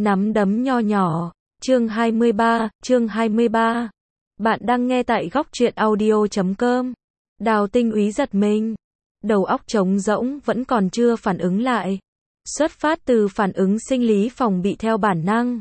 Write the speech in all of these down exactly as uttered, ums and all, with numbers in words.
Nắm đấm nho nhỏ, chương hai mươi ba, chương hai mươi ba. Bạn đang nghe tại góc truyện audio chấm com. Đào Tinh Úy giật mình, đầu óc trống rỗng vẫn còn chưa phản ứng lại. Xuất phát từ phản ứng sinh lý phòng bị theo bản năng.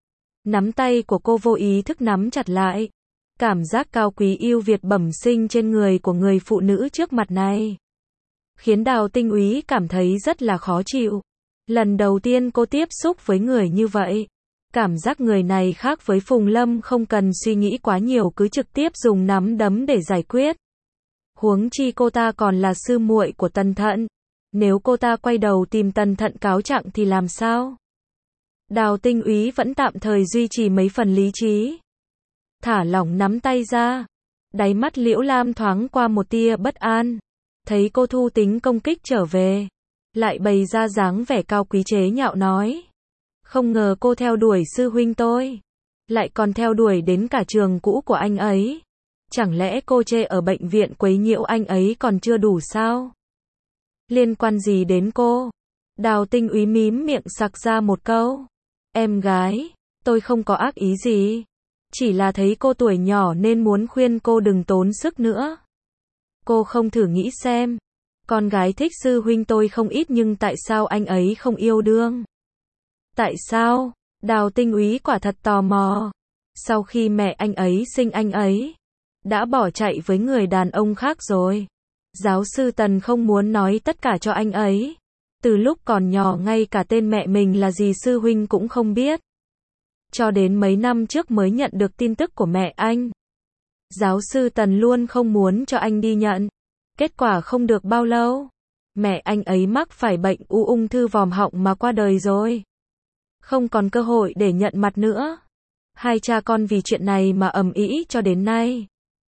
Nắm tay của cô vô ý thức nắm chặt lại. Cảm giác cao quý yêu Việt bẩm sinh trên người của người phụ nữ trước mặt này khiến Đào Tinh Úy cảm thấy rất là khó chịu. Lần đầu tiên cô tiếp xúc với người như vậy. Cảm giác người này khác với Phùng Lâm, không cần suy nghĩ quá nhiều cứ trực tiếp dùng nắm đấm để giải quyết. Huống chi cô ta còn là sư muội của Tần Thận. Nếu cô ta quay đầu tìm Tần Thận cáo trạng thì làm sao? Đào Tinh Úy vẫn tạm thời duy trì mấy phần lý trí. Thả lỏng nắm tay ra. Đáy mắt Liễu Lam thoáng qua một tia bất an. Thấy cô thu tính công kích trở về, lại bày ra dáng vẻ cao quý chế nhạo nói. Không ngờ cô theo đuổi sư huynh tôi, lại còn theo đuổi đến cả trường cũ của anh ấy. Chẳng lẽ cô chê ở bệnh viện quấy nhiễu anh ấy còn chưa đủ sao? Liên quan gì đến cô? Đào Tinh Úy mím miệng sặc ra một câu. Em gái, tôi không có ác ý gì. Chỉ là thấy cô tuổi nhỏ nên muốn khuyên cô đừng tốn sức nữa. Cô không thử nghĩ xem, con gái thích sư huynh tôi không ít nhưng tại sao anh ấy không yêu đương? Tại sao? Đào Tinh Úy quả thật tò mò. Sau khi mẹ anh ấy sinh anh ấy đã bỏ chạy với người đàn ông khác rồi. Giáo sư Tần không muốn nói tất cả cho anh ấy. Từ lúc còn nhỏ ngay cả tên mẹ mình là gì sư huynh cũng không biết. Cho đến mấy năm trước mới nhận được tin tức của mẹ anh. Giáo sư Tần luôn không muốn cho anh đi nhận. Kết quả không được bao lâu, mẹ anh ấy mắc phải bệnh u ung thư vòm họng mà qua đời rồi. Không còn cơ hội để nhận mặt nữa. Hai cha con vì chuyện này mà ầm ĩ cho đến nay.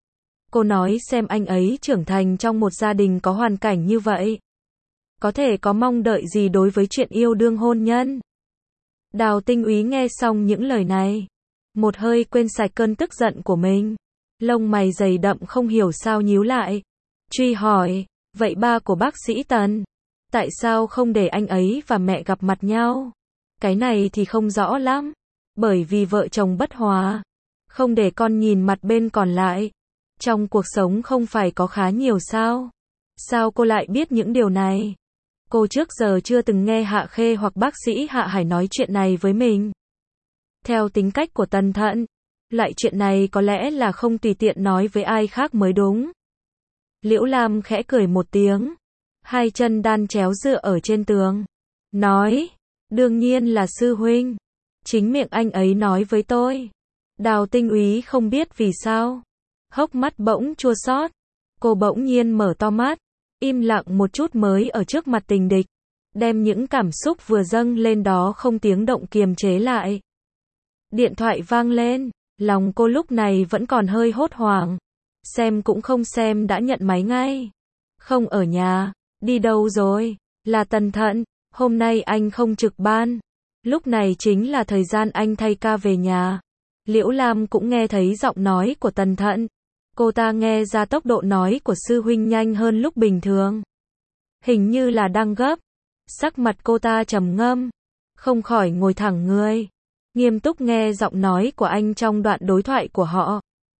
Cô nói xem anh ấy trưởng thành trong một gia đình có hoàn cảnh như vậy, có thể có mong đợi gì đối với chuyện yêu đương hôn nhân? Đào Tinh Úy nghe xong những lời này, một hơi quên sạch cơn tức giận của mình. Lông mày dày đậm không hiểu sao nhíu lại. Truy hỏi, vậy ba của bác sĩ Tần, tại sao không để anh ấy và mẹ gặp mặt nhau? Cái này thì không rõ lắm. Bởi vì vợ chồng bất hòa, không để con nhìn mặt bên còn lại. Trong cuộc sống không phải có khá nhiều sao? Sao cô lại biết những điều này? Cô trước giờ chưa từng nghe Hạ Khê hoặc bác sĩ Hạ Hải nói chuyện này với mình. Theo tính cách của Tần Thận, loại chuyện này có lẽ là không tùy tiện nói với ai khác mới đúng. Liễu Lam khẽ cười một tiếng, hai chân đan chéo dựa ở trên tường, nói, đương nhiên là sư huynh. Chính miệng anh ấy nói với tôi. Đào Tinh Úy không biết vì sao, hốc mắt bỗng chua xót. Cô bỗng nhiên mở to mắt, im lặng một chút mới ở trước mặt tình địch, đem những cảm xúc vừa dâng lên đó không tiếng động kiềm chế lại. Điện thoại vang lên, lòng cô lúc này vẫn còn hơi hốt hoảng. Xem cũng không xem đã nhận máy ngay. Không ở nhà, đi đâu rồi? Là Tần Thận, hôm nay anh không trực ban. Lúc này chính là thời gian anh thay ca về nhà. Liễu Lam cũng nghe thấy giọng nói của Tần Thận. Cô ta nghe ra tốc độ nói của sư huynh nhanh hơn lúc bình thường. Hình như là đang gấp. Sắc mặt cô ta trầm ngâm, không khỏi ngồi thẳng người, nghiêm túc nghe giọng nói của anh trong đoạn đối thoại của họ.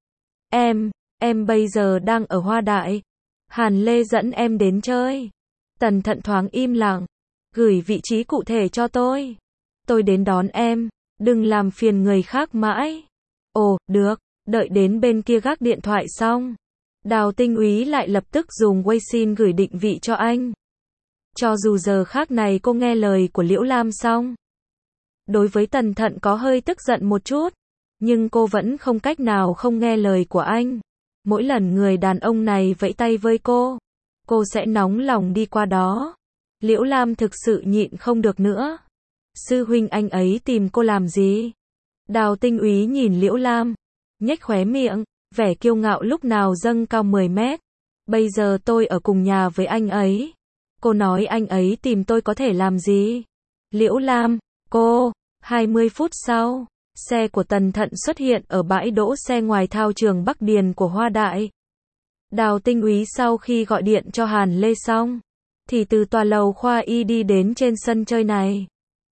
Em, em bây giờ đang ở Hoa Đại. Hàn Lê dẫn em đến chơi. Tần Thận thoáng im lặng. Gửi vị trí cụ thể cho tôi. Tôi đến đón em, đừng làm phiền người khác mãi. Ồ, được, đợi đến bên kia gác điện thoại xong. Đào Tinh Úy lại lập tức dùng Weixin gửi định vị cho anh. Cho dù giờ khác này cô nghe lời của Liễu Lam xong, đối với Tần Thận có hơi tức giận một chút, nhưng cô vẫn không cách nào không nghe lời của anh. Mỗi lần người đàn ông này vẫy tay với cô, cô sẽ nóng lòng đi qua đó. Liễu Lam thực sự nhịn không được nữa. Sư huynh anh ấy tìm cô làm gì? Đào Tinh Úy nhìn Liễu Lam, nhếch khóe miệng, vẻ kiêu ngạo lúc nào dâng cao mười mét. Bây giờ tôi ở cùng nhà với anh ấy. Cô nói anh ấy tìm tôi có thể làm gì? Liễu Lam, cô, hai mươi phút sau, xe của Tần Thận xuất hiện ở bãi đỗ xe ngoài thao trường Bắc Điền của Hoa Đại. Đào Tinh Úy sau khi gọi điện cho Hàn Lê xong, thì từ tòa lầu khoa y đi đến trên sân chơi này.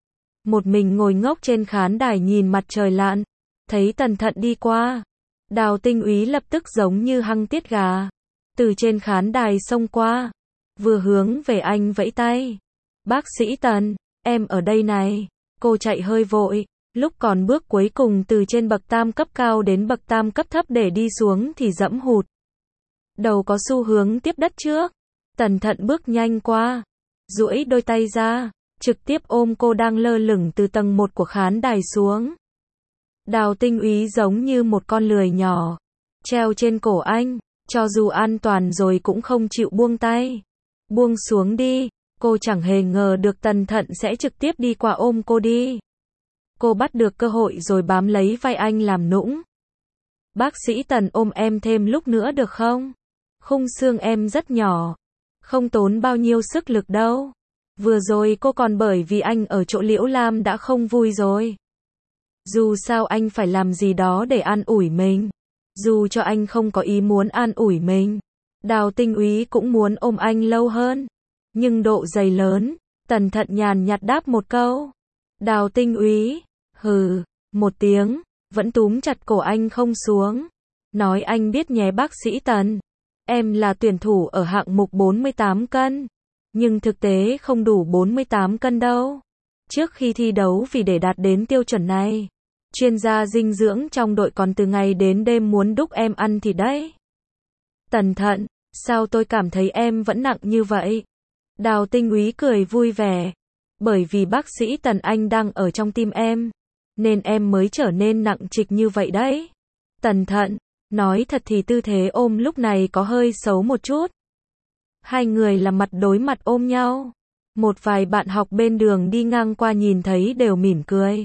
Một mình ngồi ngốc trên khán đài nhìn mặt trời lặn. Thấy Tần Thận đi qua, Đào Tinh Úy lập tức giống như hăng tiết gà. Từ trên khán đài xông qua, vừa hướng về anh vẫy tay. Bác sĩ Tần, em ở đây này. Cô chạy hơi vội, lúc còn bước cuối cùng từ trên bậc tam cấp cao đến bậc tam cấp thấp để đi xuống thì dẫm hụt. Đầu có xu hướng tiếp đất trước. Tần Thận bước nhanh qua, duỗi đôi tay ra, trực tiếp ôm cô đang lơ lửng từ tầng một của khán đài xuống. Đào Tinh Úy giống như một con lười nhỏ, treo trên cổ anh, cho dù an toàn rồi cũng không chịu buông tay. Buông xuống đi, cô chẳng hề ngờ được Tần Thận sẽ trực tiếp đi qua ôm cô đi. Cô bắt được cơ hội rồi bám lấy vai anh làm nũng. Bác sĩ Tần ôm em thêm lúc nữa được không? Khung xương em rất nhỏ, không tốn bao nhiêu sức lực đâu. Vừa rồi cô còn bởi vì anh ở chỗ Liễu Lam đã không vui rồi. Dù sao anh phải làm gì đó để an ủi mình. Dù cho anh không có ý muốn an ủi mình, Đào Tinh Úy cũng muốn ôm anh lâu hơn. Nhưng độ dày lớn, Tần Thận nhàn nhạt đáp một câu. Đào Tinh Úy, hừ, một tiếng, vẫn túm chặt cổ anh không xuống. Nói anh biết nhé bác sĩ Tần, em là tuyển thủ ở hạng mục bốn mươi tám cân. Nhưng thực tế không đủ bốn mươi tám cân đâu. Trước khi thi đấu vì để đạt đến tiêu chuẩn này, chuyên gia dinh dưỡng trong đội còn từ ngày đến đêm muốn đúc em ăn thịt đấy. Tần Thận, sao tôi cảm thấy em vẫn nặng như vậy? Đào Tinh Úy cười vui vẻ. Bởi vì bác sĩ Tần anh đang ở trong tim em, nên em mới trở nên nặng trịch như vậy đấy. Tần Thận, nói thật thì tư thế ôm lúc này có hơi xấu một chút. Hai người là mặt đối mặt ôm nhau. Một vài bạn học bên đường đi ngang qua nhìn thấy đều mỉm cười.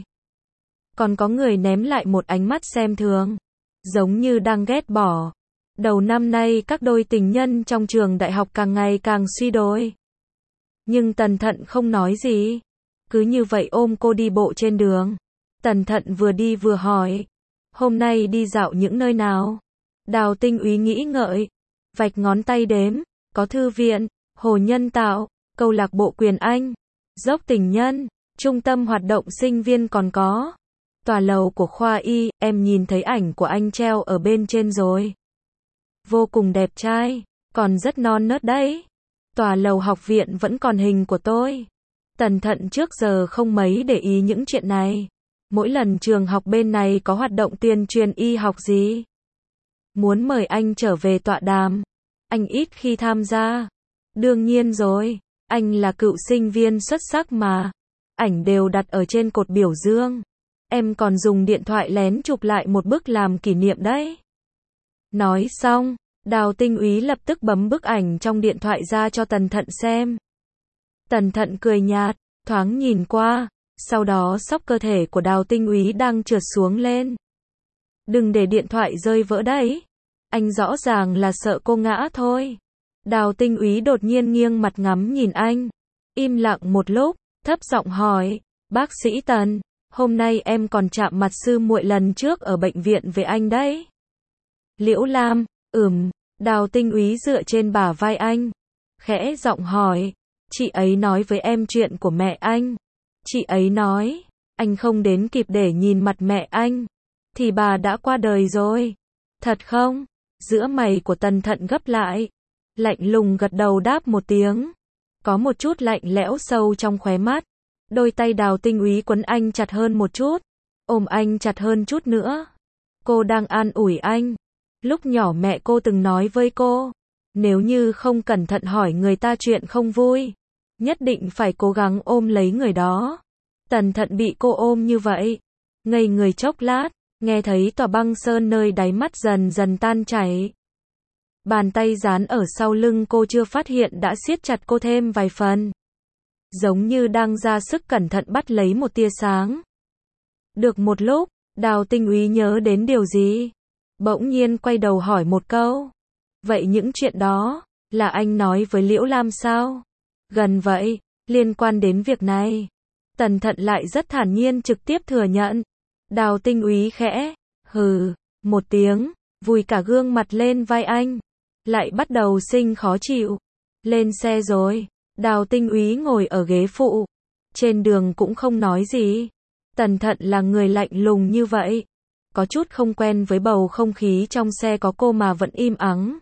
Còn có người ném lại một ánh mắt xem thường, giống như đang ghét bỏ. Đầu năm nay các đôi tình nhân trong trường đại học càng ngày càng suy đồi. Nhưng Tần Thận không nói gì, cứ như vậy ôm cô đi bộ trên đường. Tần Thận vừa đi vừa hỏi, hôm nay đi dạo những nơi nào? Đào Tinh Úy nghĩ ngợi, vạch ngón tay đếm, có thư viện, hồ nhân tạo, câu lạc bộ quyền Anh, dốc tình nhân, trung tâm hoạt động sinh viên còn có tòa lầu của khoa y, em nhìn thấy ảnh của anh treo ở bên trên rồi. Vô cùng đẹp trai, còn rất non nớt đấy. Tòa lầu học viện vẫn còn hình của tôi. Tần Thận trước giờ không mấy để ý những chuyện này. Mỗi lần trường học bên này có hoạt động tuyên truyền y học gì, muốn mời anh trở về tọa đàm, anh ít khi tham gia. Đương nhiên rồi, anh là cựu sinh viên xuất sắc mà. Ảnh đều đặt ở trên cột biểu dương. Em còn dùng điện thoại lén chụp lại một bức làm kỷ niệm đấy. Nói xong, Đào Tinh Úy lập tức bấm bức ảnh trong điện thoại ra cho Tần Thận xem. Tần Thận cười nhạt, thoáng nhìn qua, sau đó xốc cơ thể của Đào Tinh Úy đang trượt xuống lên. Đừng để điện thoại rơi vỡ đấy. Anh rõ ràng là sợ cô ngã thôi. Đào Tinh Úy đột nhiên nghiêng mặt ngắm nhìn anh. Im lặng một lúc, thấp giọng hỏi, bác sĩ Tần, hôm nay em còn chạm mặt sư muội lần trước ở bệnh viện với anh đấy. Liễu Lam, ừm, Đào Tinh Úy dựa trên bả vai anh, khẽ giọng hỏi, chị ấy nói với em chuyện của mẹ anh. Chị ấy nói, anh không đến kịp để nhìn mặt mẹ anh, thì bà đã qua đời rồi. Thật không? Giữa mày của Tần Thận gấp lại, lạnh lùng gật đầu đáp một tiếng. Có một chút lạnh lẽo sâu trong khóe mắt. Đôi tay Đào Tinh Úy quấn anh chặt hơn một chút, ôm anh chặt hơn chút nữa. Cô đang an ủi anh. Lúc nhỏ mẹ cô từng nói với cô, nếu như không cẩn thận hỏi người ta chuyện không vui, nhất định phải cố gắng ôm lấy người đó. Tần Thận bị cô ôm như vậy, ngây người chốc lát, nghe thấy tòa băng sơn nơi đáy mắt dần dần tan chảy. Bàn tay dán ở sau lưng cô chưa phát hiện đã siết chặt cô thêm vài phần, giống như đang ra sức cẩn thận bắt lấy một tia sáng. Được một lúc, Đào Tinh Úy nhớ đến điều gì, bỗng nhiên quay đầu hỏi một câu. Vậy những chuyện đó, là anh nói với Liễu Lam sao? Gần vậy, liên quan đến việc này. Tần Thận lại rất thản nhiên trực tiếp thừa nhận. Đào Tinh Úy khẽ, hừ, một tiếng, vùi cả gương mặt lên vai anh. Lại bắt đầu sinh khó chịu. Lên xe rồi, Đào Tinh Úy ngồi ở ghế phụ. Trên đường cũng không nói gì. Tần Thận là người lạnh lùng như vậy. Có chút không quen với bầu không khí trong xe có cô mà vẫn im ắng.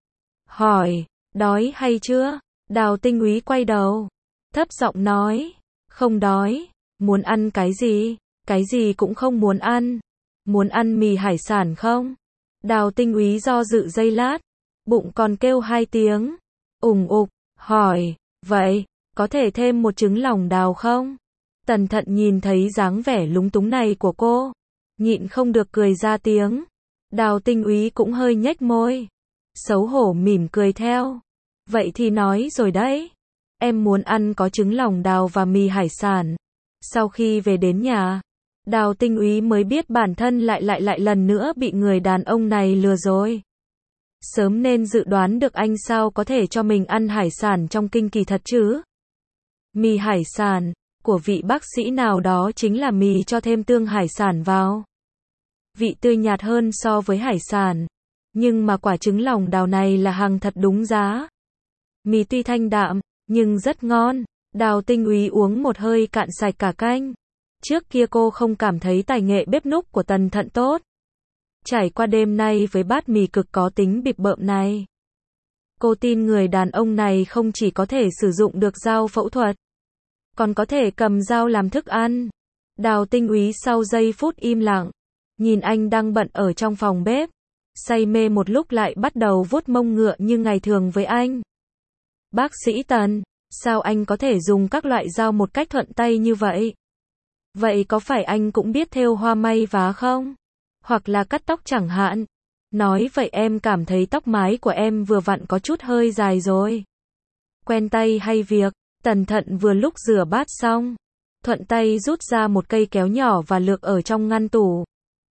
Hỏi, đói hay chưa? Đào Tinh Úy quay đầu. Thấp giọng nói, không đói. Muốn ăn cái gì? Cái gì cũng không muốn ăn. Muốn ăn mì hải sản không? Đào Tinh Úy do dự giây lát. Bụng còn kêu hai tiếng. Ủng ục, hỏi, vậy, có thể thêm một trứng lòng đào không? Tần Thận nhìn thấy dáng vẻ lúng túng này của cô. Nhịn không được cười ra tiếng. Đào Tinh Úy cũng hơi nhếch môi. Xấu hổ mỉm cười theo. Vậy thì nói rồi đấy. Em muốn ăn có trứng lòng đào và mì hải sản. Sau khi về đến nhà, Đào Tinh Úy mới biết bản thân lại lại lại lần nữa bị người đàn ông này lừa rồi. Sớm nên dự đoán được anh sao có thể cho mình ăn hải sản trong kinh kỳ thật chứ. Mì hải sản, của vị bác sĩ nào đó chính là mì cho thêm tương hải sản vào. Vị tươi nhạt hơn so với hải sản. Nhưng mà quả trứng lòng đào này là hàng thật đúng giá. Mì tuy thanh đạm, nhưng rất ngon. Đào Tinh Úy uống một hơi cạn sạch cả canh. Trước kia cô không cảm thấy tài nghệ bếp núc của Tần Thận tốt. Trải qua đêm nay với bát mì cực có tính bịp bợm này, cô tin người đàn ông này không chỉ có thể sử dụng được dao phẫu thuật, còn có thể cầm dao làm thức ăn. Đào Tinh Úy sau giây phút im lặng, nhìn anh đang bận ở trong phòng bếp, say mê một lúc lại bắt đầu vuốt mông ngựa như ngày thường với anh. Bác sĩ Tần, sao anh có thể dùng các loại dao một cách thuận tay như vậy? Vậy có phải anh cũng biết thêu hoa may vá không? Hoặc là cắt tóc chẳng hạn. Nói vậy em cảm thấy tóc mái của em vừa vặn có chút hơi dài rồi. Quen tay hay việc? Tần Thận vừa lúc rửa bát xong, thuận tay rút ra một cây kéo nhỏ và lược ở trong ngăn tủ.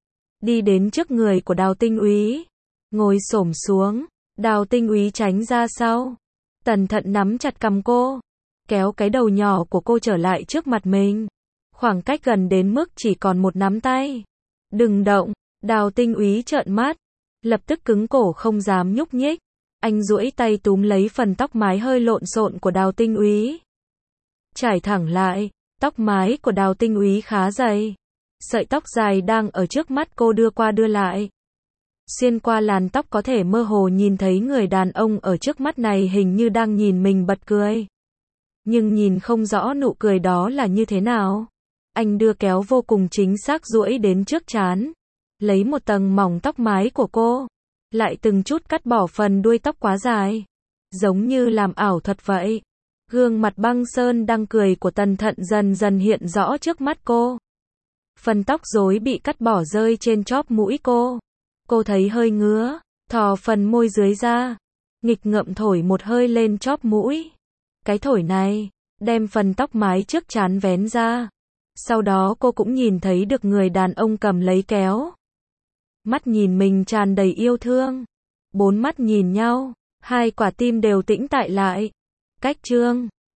Đi đến trước người của Đào Tinh Úy, ngồi xổm xuống. Đào Tinh Úy tránh ra sau. Tần Thận nắm chặt cằm cô, kéo cái đầu nhỏ của cô trở lại trước mặt mình. Khoảng cách gần đến mức chỉ còn một nắm tay. Đừng động. Đào Tinh Úy trợn mắt, lập tức cứng cổ không dám nhúc nhích. Anh duỗi tay túm lấy phần tóc mái hơi lộn xộn của Đào Tinh Úy, trải thẳng lại. Tóc mái của Đào Tinh Úy khá dày. Sợi tóc dài đang ở trước mắt cô đưa qua đưa lại. Xuyên qua làn tóc có thể mơ hồ nhìn thấy người đàn ông ở trước mắt này hình như đang nhìn mình bật cười. Nhưng nhìn không rõ nụ cười đó là như thế nào. Anh đưa kéo vô cùng chính xác duỗi đến trước trán, lấy một tầng mỏng tóc mái của cô, lại từng chút cắt bỏ phần đuôi tóc quá dài, giống như làm ảo thuật vậy. Gương mặt băng sơn đang cười của Tần Thận dần dần hiện rõ trước mắt cô. Phần tóc rối bị cắt bỏ rơi trên chóp mũi cô. Cô thấy hơi ngứa, thò phần môi dưới ra, nghịch ngợm thổi một hơi lên chóp mũi. Cái thổi này, đem phần tóc mái trước trán vén ra. Sau đó cô cũng nhìn thấy được người đàn ông cầm lấy kéo. Mắt nhìn mình tràn đầy yêu thương. Bốn mắt nhìn nhau, hai quả tim đều tĩnh tại lại. Cách chương